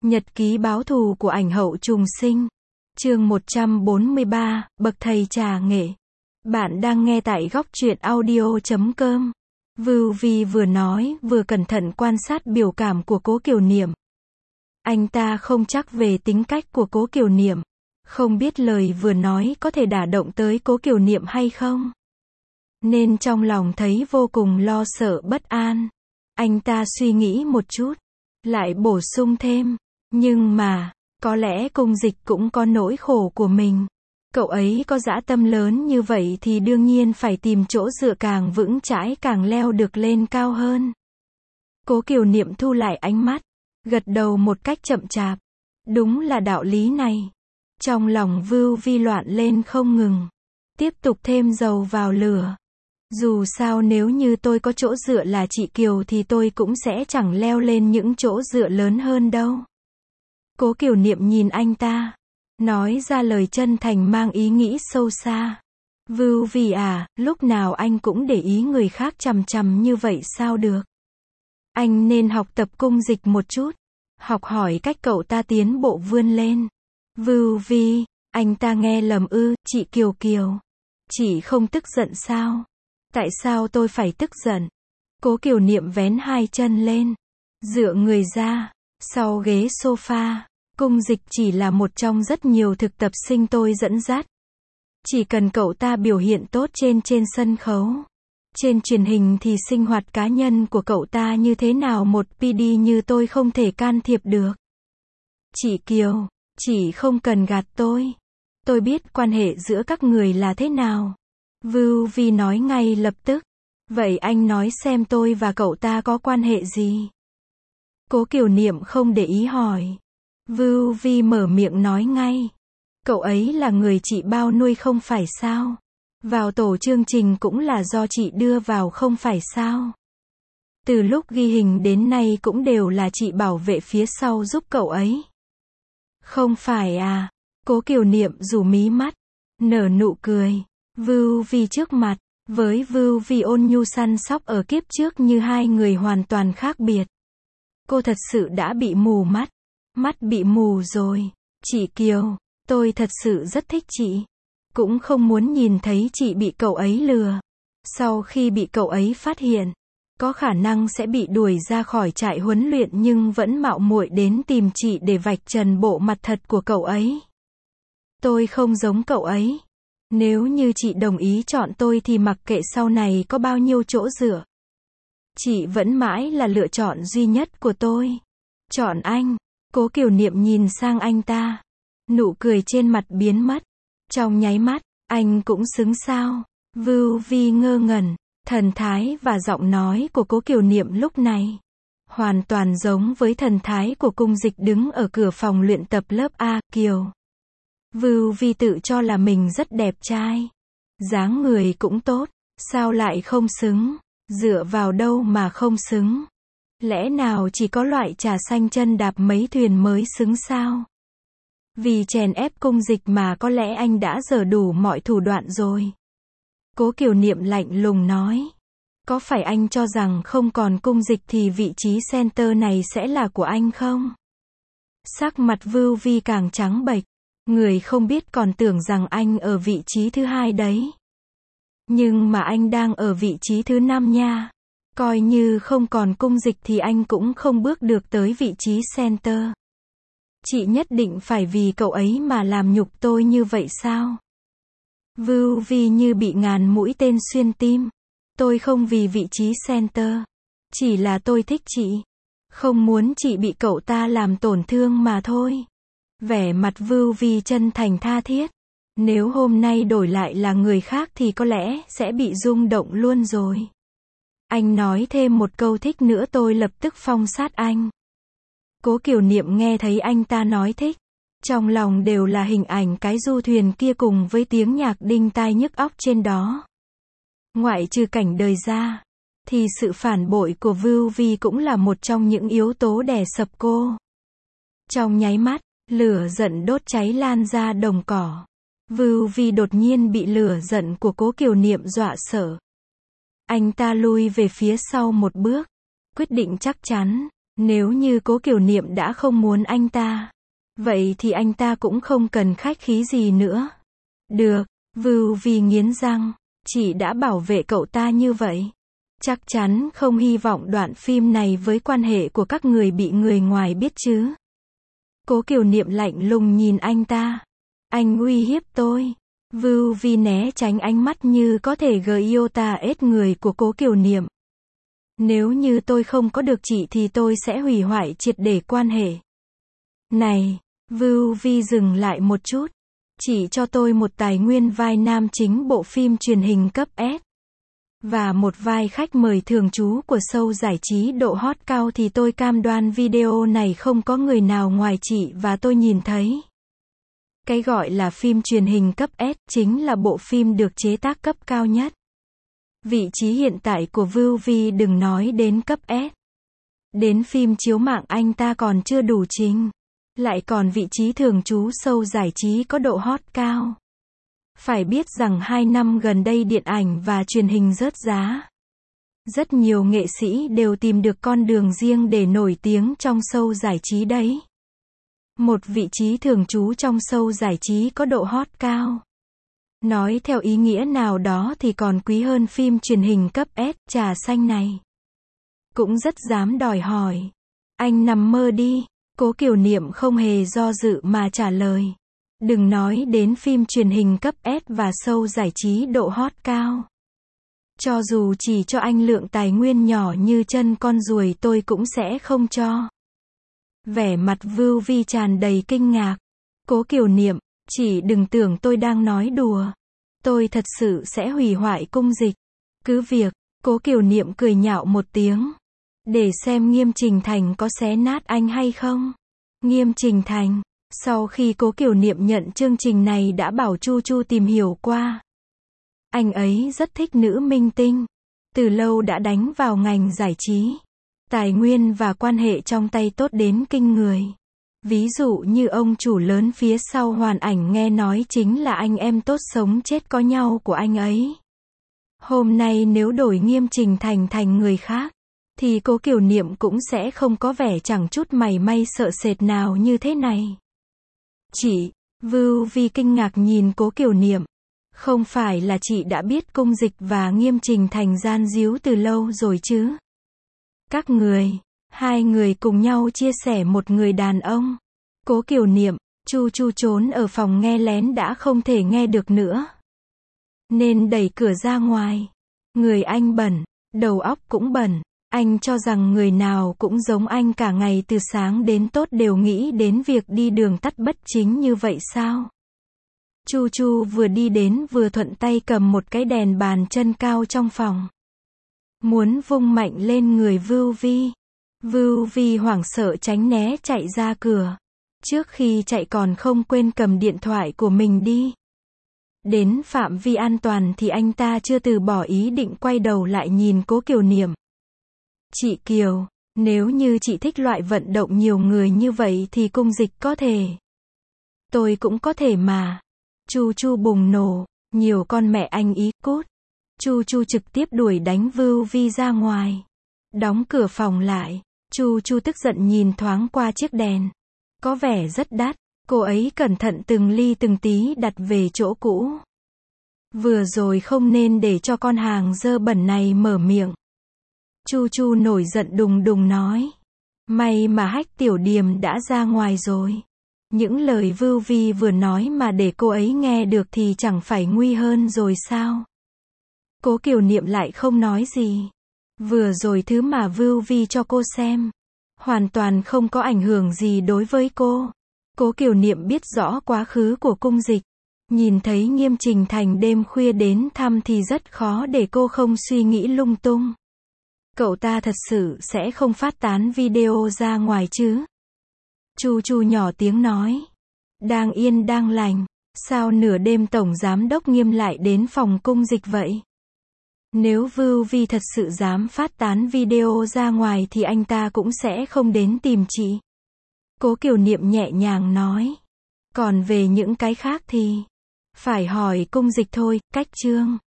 Nhật ký báo thù của ảnh hậu trùng sinh. Chương 143, bậc thầy trà nghệ. Bạn đang nghe tại góc truyện audio.com. Vưu Vi vừa nói, vừa cẩn thận quan sát biểu cảm của Cố Kiều Niệm. Anh ta không chắc về tính cách của Cố Kiều Niệm. Không biết lời vừa nói có thể đả động tới Cố Kiều Niệm hay không. Nên trong lòng thấy vô cùng lo sợ bất an. Anh ta suy nghĩ một chút. Lại bổ sung thêm. Nhưng mà, có lẽ Cung Dịch cũng có nỗi khổ của mình. Cậu ấy có dã tâm lớn như vậy thì đương nhiên phải tìm chỗ dựa càng vững chãi càng leo được lên cao hơn. Cố Kiều Niệm thu lại ánh mắt, gật đầu một cách chậm chạp. Đúng là đạo lý này. Trong lòng Vưu Vi loạn lên không ngừng. Tiếp tục thêm dầu vào lửa. Dù sao nếu như tôi có chỗ dựa là chị Kiều thì tôi cũng sẽ chẳng leo lên những chỗ dựa lớn hơn đâu. Cố Kiều Niệm nhìn anh ta, nói ra lời chân thành mang ý nghĩ sâu xa. Vưu Vi à, lúc nào anh cũng để ý người khác chằm chằm như vậy sao được? Anh nên học tập Cung Dịch một chút, học hỏi cách cậu ta tiến bộ vươn lên. Vưu Vi, anh ta nghe lầm ư, chị Kiều Kiều. Chị không tức giận sao? Tại sao tôi phải tức giận? Cố Kiều Niệm vén hai chân lên, dựa người ra, sau ghế sofa. Cung Dịch chỉ là một trong rất nhiều thực tập sinh tôi dẫn dắt. Chỉ cần cậu ta biểu hiện tốt trên sân khấu. Trên truyền hình thì sinh hoạt cá nhân của cậu ta như thế nào một PD như tôi không thể can thiệp được. Chị Kiều, chị không cần gạt tôi. Tôi biết quan hệ giữa các người là thế nào. Vưu Vi nói ngay lập tức. Vậy anh nói xem tôi và cậu ta có quan hệ gì? Cố Kiều Niệm không để ý hỏi. Vưu Vi mở miệng nói ngay. Cậu ấy là người chị bao nuôi không phải sao? Vào tổ chương trình cũng là do chị đưa vào không phải sao? Từ lúc ghi hình đến nay cũng đều là chị bảo vệ phía sau giúp cậu ấy. Không phải à? Cố Kiều Niệm rủ mí mắt, nở nụ cười. Vưu Vi trước mặt, với Vưu Vi ôn nhu săn sóc ở kiếp trước như hai người hoàn toàn khác biệt. Cô thật sự đã bị mù mắt. Mắt bị mù rồi. Chị Kiều, tôi thật sự rất thích chị. Cũng không muốn nhìn thấy chị bị cậu ấy lừa. Sau khi bị cậu ấy phát hiện, có khả năng sẽ bị đuổi ra khỏi trại huấn luyện nhưng vẫn mạo muội đến tìm chị để vạch trần bộ mặt thật của cậu ấy. Tôi không giống cậu ấy. Nếu như chị đồng ý chọn tôi thì mặc kệ sau này có bao nhiêu chỗ dựa. Chị vẫn mãi là lựa chọn duy nhất của tôi. Chọn anh. Cố Kiều Niệm nhìn sang anh ta. Nụ cười trên mặt biến mất. Trong nháy mắt, anh cũng xứng sao? Vưu Vi ngơ ngẩn. Thần thái và giọng nói của Cố Kiều Niệm lúc này hoàn toàn giống với thần thái của Cung Dịch đứng ở cửa phòng luyện tập lớp A. Kiều. Vưu Vi tự cho là mình rất đẹp trai. Dáng người cũng tốt. Sao lại không xứng? Dựa vào đâu mà không xứng? Lẽ nào chỉ có loại trà xanh chân đạp mấy thuyền mới xứng sao? Vì chèn ép Cung Dịch mà có lẽ anh đã dở đủ mọi thủ đoạn rồi. Cố Kiều Niệm lạnh lùng nói. Có phải anh cho rằng không còn Cung Dịch thì vị trí center này sẽ là của anh không? Sắc mặt Vưu Vi càng trắng bệch. Người không biết còn tưởng rằng anh ở vị trí thứ hai đấy. Nhưng mà anh đang ở vị trí thứ 5 nha. Coi như không còn Cung Dịch thì anh cũng không bước được tới vị trí center. Chị nhất định phải vì cậu ấy mà làm nhục tôi như vậy sao? Vưu Vi như bị ngàn mũi tên xuyên tim. Tôi không vì vị trí center. Chỉ là tôi thích chị. Không muốn chị bị cậu ta làm tổn thương mà thôi. Vẻ mặt Vưu Vi chân thành tha thiết. Nếu hôm nay đổi lại là người khác thì có lẽ sẽ bị rung động luôn rồi. Anh nói thêm một câu thích nữa tôi lập tức phong sát anh. Cố Kiều Niệm nghe thấy anh ta nói thích. Trong lòng đều là hình ảnh cái du thuyền kia cùng với tiếng nhạc đinh tai nhức óc trên đó. Ngoại trừ cảnh đời ra, thì sự phản bội của Vưu Vi cũng là một trong những yếu tố đè sập cô. Trong nháy mắt, lửa giận đốt cháy lan ra đồng cỏ. Vưu Vi đột nhiên bị lửa giận của Cố Kiều Niệm dọa sợ. Anh ta lui về phía sau một bước, quyết định chắc chắn. Nếu như Cố Kiều Niệm đã không muốn anh ta, vậy thì anh ta cũng không cần khách khí gì nữa. Được, Vưu Vi nghiến răng, chị đã bảo vệ cậu ta như vậy. Chắc chắn không hy vọng đoạn phim này với quan hệ của các người bị người ngoài biết chứ. Cố Kiều Niệm lạnh lùng nhìn anh ta. Anh uy hiếp tôi. Vưu Vi né tránh ánh mắt như có thể iota ết người của Cố Kiều Niệm. Nếu như tôi không có được chị thì tôi sẽ hủy hoại triệt để quan hệ. Này, Vưu Vi dừng lại một chút. Chỉ cho tôi một tài nguyên vai nam chính bộ phim truyền hình cấp S. Và một vai khách mời thường trú của show giải trí độ hot cao thì tôi cam đoan video này không có người nào ngoài chị và tôi nhìn thấy. Cái gọi là phim truyền hình cấp S chính là bộ phim được chế tác cấp cao nhất. Vị trí hiện tại của Vưu Vi đừng nói đến cấp S. Đến phim chiếu mạng anh ta còn chưa đủ trình. Lại còn vị trí thường trú show giải trí có độ hot cao. Phải biết rằng 2 năm gần đây điện ảnh và truyền hình rớt giá. Rất nhiều nghệ sĩ đều tìm được con đường riêng để nổi tiếng trong show giải trí đấy. Một vị trí thường trú trong show giải trí có độ hot cao. Nói theo ý nghĩa nào đó thì còn quý hơn phim truyền hình cấp S trà xanh này. Cũng rất dám đòi hỏi. Anh nằm mơ đi. Cố Kiều Niệm không hề do dự mà trả lời. Đừng nói đến phim truyền hình cấp S và show giải trí độ hot cao. Cho dù chỉ cho anh lượng tài nguyên nhỏ như chân con ruồi tôi cũng sẽ không cho. Vẻ mặt Vưu Vi tràn đầy kinh ngạc. Cố Kiều Niệm, chỉ đừng tưởng tôi đang nói đùa. Tôi thật sự sẽ hủy hoại cung dịch. Cứ việc, Cố Kiều Niệm cười nhạo một tiếng. Để xem Nghiêm Trình Thành có xé nát anh hay không. Nghiêm Trình Thành, sau khi Cố Kiều Niệm nhận chương trình này đã bảo Chu Chu tìm hiểu qua. Anh ấy rất thích nữ minh tinh. Từ lâu đã đánh vào ngành giải trí. Tài nguyên và quan hệ trong tay tốt đến kinh người. Ví dụ như ông chủ lớn phía sau Hoàn Ảnh nghe nói chính là anh em tốt sống chết có nhau của anh ấy. Hôm nay nếu đổi Nghiêm Trình Thành thành người khác, thì Cố Kiều Niệm cũng sẽ không có vẻ chẳng chút mảy may sợ sệt nào như thế này. Chị, Vưu Vi kinh ngạc nhìn Cố Kiều Niệm. Không phải là chị đã biết cung dịch và Nghiêm Trình Thành gian díu từ lâu rồi chứ? Các người, hai người cùng nhau chia sẻ một người đàn ông. Cố Kiều Niệm, Chu Chu trốn ở phòng nghe lén đã không thể nghe được nữa. Nên đẩy cửa ra ngoài. Người anh bẩn, đầu óc cũng bẩn. Anh cho rằng người nào cũng giống anh cả ngày từ sáng đến tốt đều nghĩ đến việc đi đường tắt bất chính như vậy sao? Chu Chu vừa đi đến vừa thuận tay cầm một cái đèn bàn chân cao trong phòng. Muốn vung mạnh lên người Vưu Vi. Vưu Vi hoảng sợ tránh né chạy ra cửa. Trước khi chạy còn không quên cầm điện thoại của mình đi. Đến phạm vi an toàn thì anh ta chưa từ bỏ ý định quay đầu lại nhìn Cố Kiều Niệm. Chị Kiều, nếu như chị thích loại vận động nhiều người như vậy thì cung dịch có thể. Tôi cũng có thể mà. Chu Chu bùng nổ, nhiều con mẹ anh ý, cút. Chu Chu trực tiếp đuổi đánh Vưu Vi ra ngoài. Đóng cửa phòng lại, Chu Chu tức giận nhìn thoáng qua chiếc đèn. Có vẻ rất đắt, cô ấy cẩn thận từng ly từng tí đặt về chỗ cũ. Vừa rồi không nên để cho con hàng dơ bẩn này mở miệng. Chu Chu nổi giận đùng đùng nói. May mà Hách Tiểu Điềm đã ra ngoài rồi. Những lời Vưu Vi vừa nói mà để cô ấy nghe được thì chẳng phải nguy hơn rồi sao? Cố Kiều Niệm lại không nói gì. Vừa rồi thứ mà Vưu Vi cho cô xem, hoàn toàn không có ảnh hưởng gì đối với cô. Cố Kiều Niệm biết rõ quá khứ của cung dịch. Nhìn thấy Nghiêm Trình Thành đêm khuya đến thăm thì rất khó để cô không suy nghĩ lung tung. Cậu ta thật sự sẽ không phát tán video ra ngoài chứ? Chu Chu nhỏ tiếng nói. Đang yên đang lành, sao nửa đêm Tổng Giám đốc Nghiêm lại đến phòng cung dịch vậy? Nếu Vưu Vi thật sự dám phát tán video ra ngoài thì anh ta cũng sẽ không đến tìm chị. Cố Kiều Niệm nhẹ nhàng nói. Còn về những cái khác thì phải hỏi cung dịch thôi, cách chương.